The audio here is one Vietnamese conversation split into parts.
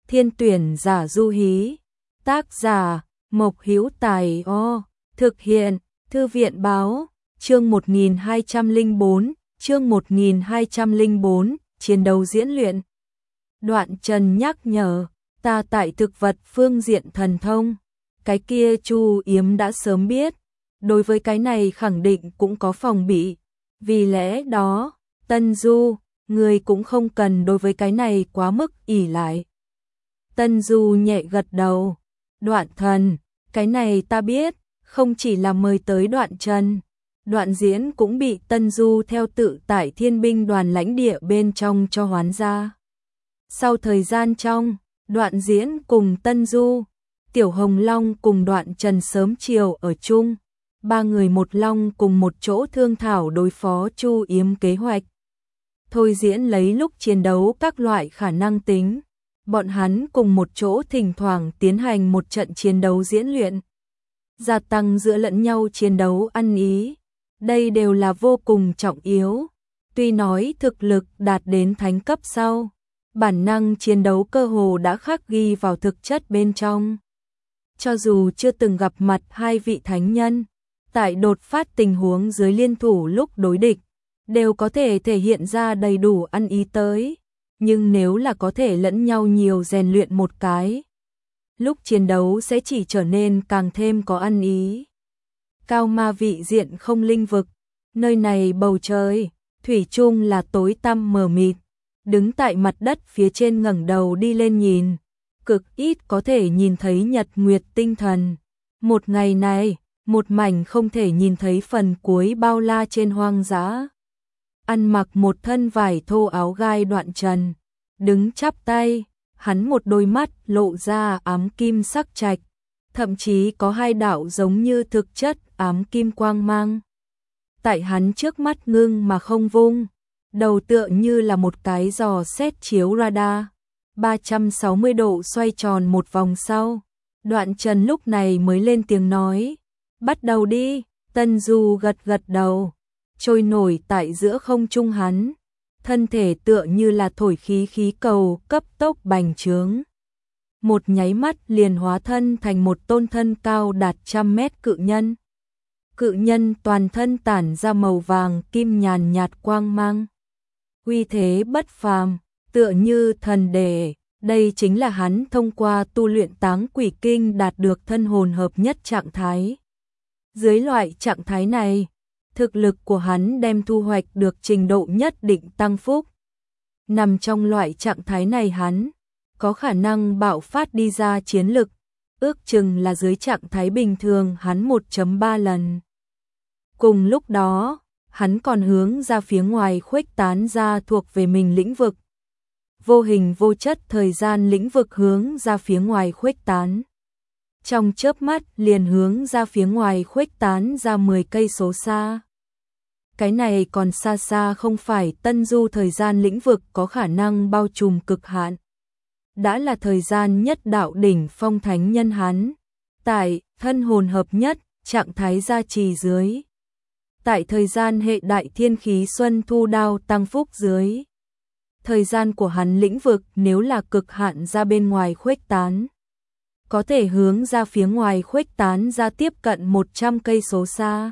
Thiên tuyển giả du hí. Tác giả Mộc Hữu Tài. Thực hiện Thư viện báo. Chương 1204, chương 1204, chiến đấu diễn luyện. Đoạn Trần nhắc nhở, ta tại thực vật phương diện thần thông, cái kia Chu Yếm đã sớm biết, đối với cái này khẳng định cũng có phòng bị, vì lẽ đó, Tân Du, người cũng không cần đối với cái này quá mức ỷ lại. Tân Du nhẹ gật đầu, Đoạn Thần, cái này ta biết, không chỉ là mời tới Đoạn Trần. Đoạn Diễn cũng bị Tân Du theo tự tại thiên binh đoàn lãnh địa bên trong cho hoán ra. Sau thời gian trong, Đoạn Diễn cùng Tân Du, Tiểu Hồng Long cùng Đoạn Trần sớm chiều ở chung, ba người một long cùng một chỗ thương thảo đối phó Chu Yếm kế hoạch. Thôi diễn lấy lúc chiến đấu các loại khả năng tính, bọn hắn cùng một chỗ thỉnh thoảng tiến hành một trận chiến đấu diễn luyện, gia tăng giữa lẫn nhau chiến đấu ăn ý. Đây đều là vô cùng trọng yếu. Tuy nói thực lực đạt đến thánh cấp sau, bản năng chiến đấu cơ hồ đã khắc ghi vào thực chất bên trong. Cho dù chưa từng gặp mặt hai vị thánh nhân, tại đột phát tình huống dưới liên thủ lúc đối địch, đều có thể thể hiện ra đầy đủ ăn ý tới. Nhưng nếu là có thể lẫn nhau nhiều rèn luyện một cái, lúc chiến đấu sẽ chỉ trở nên càng thêm có ăn ý. Cao ma vị diện không linh vực, nơi này bầu trời, thủy chung là tối tăm mờ mịt, đứng tại mặt đất phía trên ngẩng đầu đi lên nhìn, cực ít có thể nhìn thấy nhật nguyệt tinh thần. Một ngày này, một mảnh không thể nhìn thấy phần cuối bao la trên hoang dã. Ăn mặc một thân vải thô áo gai Đoạn Trần, đứng chắp tay, hắn một đôi mắt lộ ra ám kim sắc trạch, thậm chí có hai đạo giống như thực chất ám kim quang mang. Tại hắn trước mắt ngưng mà không vung, đầu tựa như là một cái giò xét chiếu radar, 360 độ xoay tròn một vòng sau. Đoạn Trần lúc này mới lên tiếng nói, bắt đầu đi. Tân Du gật gật đầu, trôi nổi tại giữa không trung hắn, thân thể tựa như là thổi khí cầu cấp tốc bành trướng. Một nháy mắt liền hóa thân thành một tôn thân cao đạt 100 mét cự nhân. Cự nhân toàn thân tản ra màu vàng kim nhàn nhạt quang mang, uy thế bất phàm, tựa như thần đề. Đây chính là hắn thông qua tu luyện Táng Quỷ Kinh đạt được thân hồn hợp nhất trạng thái. Dưới loại trạng thái này, thực lực của hắn đem thu hoạch được trình độ nhất định tăng phúc. Nằm trong loại trạng thái này hắn có khả năng bạo phát đi ra chiến lực, ước chừng là dưới trạng thái bình thường hắn 1.3 lần. Cùng lúc đó, hắn còn hướng ra phía ngoài khuếch tán ra thuộc về mình lĩnh vực. Vô hình vô chất thời gian lĩnh vực hướng ra phía ngoài khuếch tán. Trong chớp mắt liền hướng ra phía ngoài khuếch tán ra 10 cây số xa. Cái này còn xa xa không phải Tân Du thời gian lĩnh vực có khả năng bao trùm cực hạn. Đã là thời gian nhất đạo đỉnh phong thánh nhân hắn, tại thân hồn hợp nhất, trạng thái gia trì dưới. Tại thời gian hệ đại thiên khí xuân thu đao tăng phúc dưới. Thời gian của hắn lĩnh vực nếu là cực hạn ra bên ngoài khuếch tán, có thể hướng ra phía ngoài khuếch tán ra tiếp cận 100 cây số xa.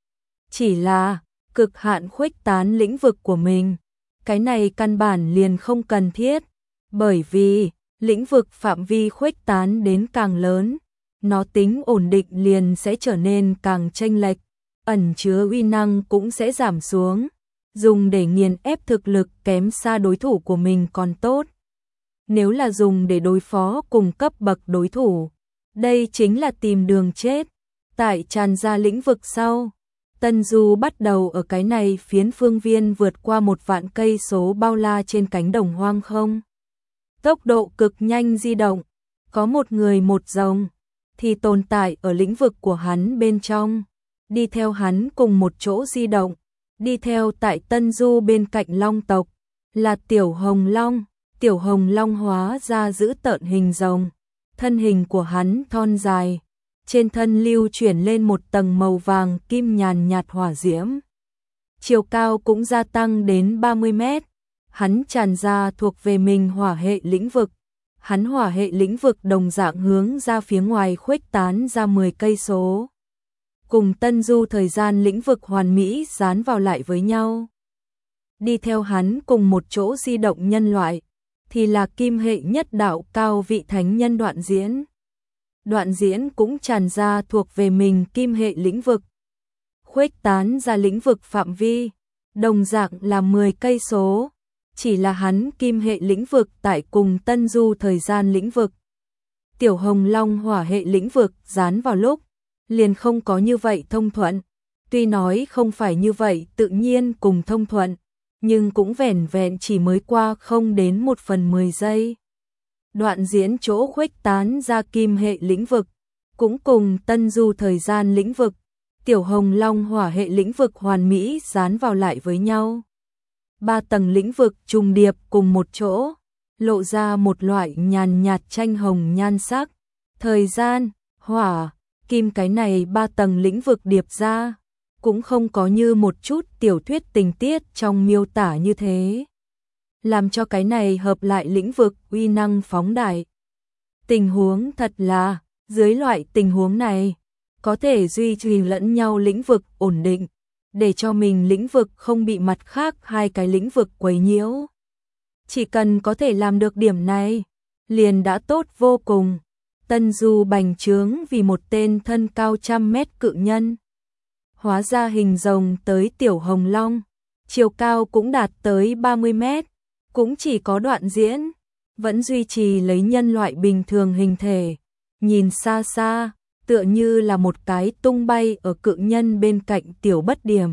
Chỉ là cực hạn khuếch tán lĩnh vực của mình, cái này căn bản liền không cần thiết, bởi vì lĩnh vực phạm vi khuếch tán đến càng lớn, nó tính ổn định liền sẽ trở nên càng chênh lệch, ẩn chứa uy năng cũng sẽ giảm xuống, dùng để nghiền ép thực lực kém xa đối thủ của mình còn tốt. Nếu là dùng để đối phó cùng cấp bậc đối thủ, đây chính là tìm đường chết. Tại tràn ra lĩnh vực sau, Tân Du bắt đầu ở cái này phiến phương viên vượt qua 1 vạn cây số bao la trên cánh đồng hoang không. Tốc độ cực nhanh di động, có một người một rồng, thì tồn tại ở lĩnh vực của hắn bên trong, đi theo hắn cùng một chỗ di động, đi theo tại Tân Du bên cạnh long tộc, là Tiểu Hồng Long. Tiểu Hồng Long hóa ra giữ tợn hình rồng, thân hình của hắn thon dài, trên thân lưu chuyển lên một tầng màu vàng kim nhàn nhạt hỏa diễm. Chiều cao cũng gia tăng đến 30 mét, hắn tràn ra thuộc về mình hỏa hệ lĩnh vực, hắn hỏa hệ lĩnh vực đồng dạng hướng ra phía ngoài khuếch tán ra 10 cây số. Cùng Tân Du thời gian lĩnh vực hoàn mỹ dán vào lại với nhau. Đi theo hắn cùng một chỗ di động nhân loại, thì là kim hệ nhất đạo cao vị thánh nhân Đoạn Diễn. Đoạn Diễn cũng tràn ra thuộc về mình kim hệ lĩnh vực. Khuếch tán ra lĩnh vực phạm vi, đồng dạng là 10 cây số, chỉ là hắn kim hệ lĩnh vực tại cùng Tân Du thời gian lĩnh vực. Tiểu Hồng Long hỏa hệ lĩnh vực dán vào lúc, liền không có như vậy thông thuận, tuy nói không phải như vậy tự nhiên cùng thông thuận, nhưng cũng vẻn vẹn chỉ mới qua không đến 1/10 giây. Đoạn Diễn chỗ khuếch tán ra kim hệ lĩnh vực, cũng cùng Tân Du thời gian lĩnh vực, Tiểu Hồng Long hỏa hệ lĩnh vực hoàn mỹ dán vào lại với nhau. 3 tầng lĩnh vực trùng điệp cùng một chỗ, lộ ra một loại nhàn nhạt tranh hồng nhan sắc. Thời gian, hỏa, kim cái này 3 tầng lĩnh vực điệp ra, cũng không có như một chút tiểu thuyết tình tiết trong miêu tả như thế. Làm cho cái này hợp lại lĩnh vực uy năng phóng đại. Tình huống thật là, dưới loại tình huống này, có thể duy trì lẫn nhau lĩnh vực ổn định, để cho mình lĩnh vực không bị mặt khác hai cái lĩnh vực quấy nhiễu. Chỉ cần có thể làm được điểm này, liền đã tốt vô cùng. Tân Du bành trướng vì một tên thân cao 100 mét cự nhân. Hóa ra hình rồng tới Tiểu Hồng Long, chiều cao cũng đạt tới 30 mét, cũng chỉ có Đoạn Diễn, vẫn duy trì lấy nhân loại bình thường hình thể, nhìn xa xa, tựa như là một cái tung bay ở cự nhân bên cạnh Tiểu Bất Điểm.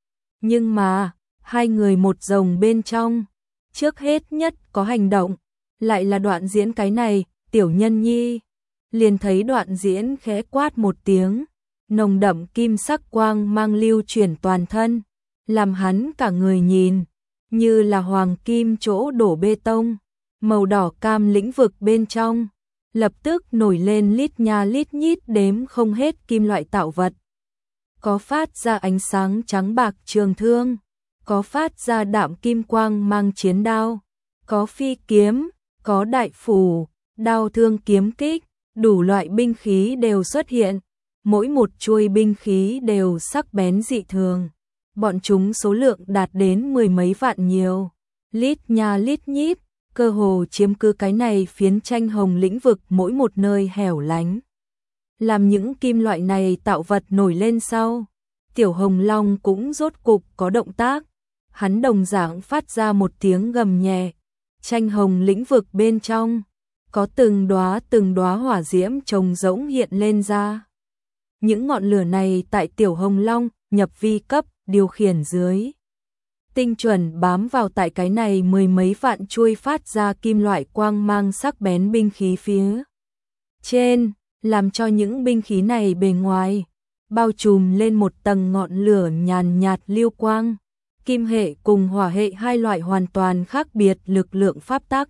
Nhưng mà, hai người một rồng bên trong, trước hết nhất có hành động, lại là Đoạn Diễn cái này, tiểu nhân nhi. Liền thấy Đoạn Diễn khẽ quát một tiếng, nồng đậm kim sắc quang mang lưu chuyển toàn thân, làm hắn cả người nhìn, như là hoàng kim chỗ đổ bê tông, màu đỏ cam lĩnh vực bên trong, lập tức nổi lên lít nha lít nhít đếm không hết kim loại tạo vật. Có phát ra ánh sáng trắng bạc trường thương, có phát ra đạm kim quang mang chiến đao, có phi kiếm, có đại phủ, đao thương kiếm kích, đủ loại binh khí đều xuất hiện, mỗi một chuôi binh khí đều sắc bén dị thường, bọn chúng số lượng đạt đến 10 mấy vạn nhiều, lít nha lít nhít, cơ hồ chiếm cứ cái này phiến tranh hồng lĩnh vực mỗi một nơi hẻo lánh. Làm những kim loại này tạo vật nổi lên sau, Tiểu Hồng Long cũng rốt cục có động tác, hắn đồng dạng phát ra một tiếng gầm nhẹ, tranh hồng lĩnh vực bên trong, có từng đóa hỏa diễm trồng rỗng hiện lên ra. Những ngọn lửa này tại Tiểu Hồng Long nhập vi cấp điều khiển dưới, tinh chuẩn bám vào tại cái này 10 mấy vạn chuôi phát ra kim loại quang mang sắc bén binh khí phía trên, làm cho những binh khí này bề ngoài bao trùm lên một tầng ngọn lửa nhàn nhạt lưu quang. Kim hệ cùng hỏa hệ hai loại hoàn toàn khác biệt lực lượng pháp tắc.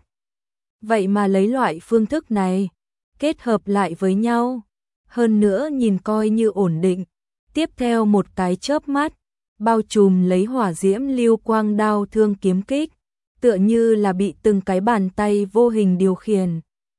Vậy mà lấy loại phương thức này, kết hợp lại với nhau, hơn nữa nhìn coi như ổn định, tiếp theo một cái chớp mắt, bao trùm lấy hỏa diễm lưu quang đao thương kiếm kích, tựa như là bị từng cái bàn tay vô hình điều khiển.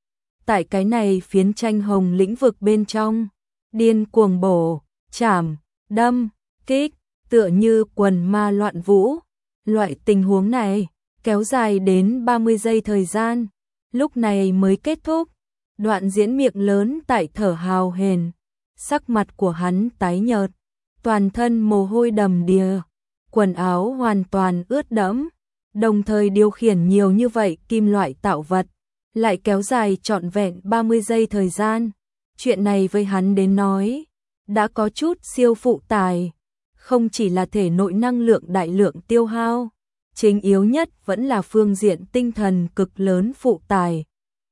Tại cái này phiến tranh hồng lĩnh vực bên trong, điên cuồng bổ, chảm, đâm, kích, tựa như quần ma loạn vũ. Loại tình huống này kéo dài đến 30 giây thời gian, lúc này mới kết thúc. Đoạn Diễn miệng lớn tại thở hào hển, sắc mặt của hắn tái nhợt, toàn thân mồ hôi đầm đìa, quần áo hoàn toàn ướt đẫm, đồng thời điều khiển nhiều như vậy kim loại tạo vật, lại kéo dài trọn vẹn 30 giây thời gian. Chuyện này với hắn đến nói, đã có chút siêu phụ tải, không chỉ là thể nội năng lượng đại lượng tiêu hao, chính yếu nhất vẫn là phương diện tinh thần cực lớn phụ tải.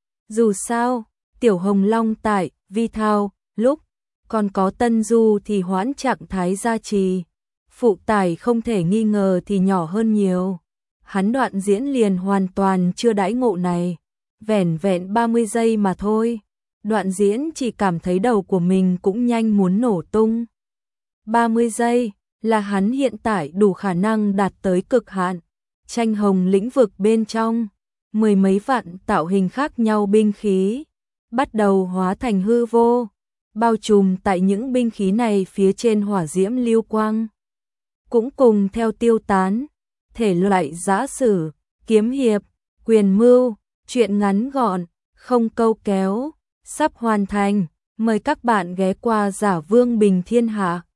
Dù sao, Tiểu Hồng Long tại vi thao, lúc còn có Tân Du thì hoãn trạng thái gia trì, phụ tải không thể nghi ngờ thì nhỏ hơn nhiều. Hắn Đoạn Diễn liền hoàn toàn chưa đãi ngộ này, vẻn vẹn 30 giây mà thôi. Đoạn Diễn chỉ cảm thấy đầu của mình cũng nhanh muốn nổ tung. 30 giây là hắn hiện tại đủ khả năng đạt tới cực hạn. Tranh hồng lĩnh vực bên trong, mười mấy vạn tạo hình khác nhau binh khí bắt đầu hóa thành hư vô, bao trùm tại những binh khí này phía trên hỏa diễm lưu quang. Cũng cùng theo tiêu tán, thể loại giã sử, kiếm hiệp, quyền mưu, truyện ngắn gọn, không câu kéo, sắp hoàn thành. Mời các bạn ghé qua Giả Vương Bình Thiên Hạ.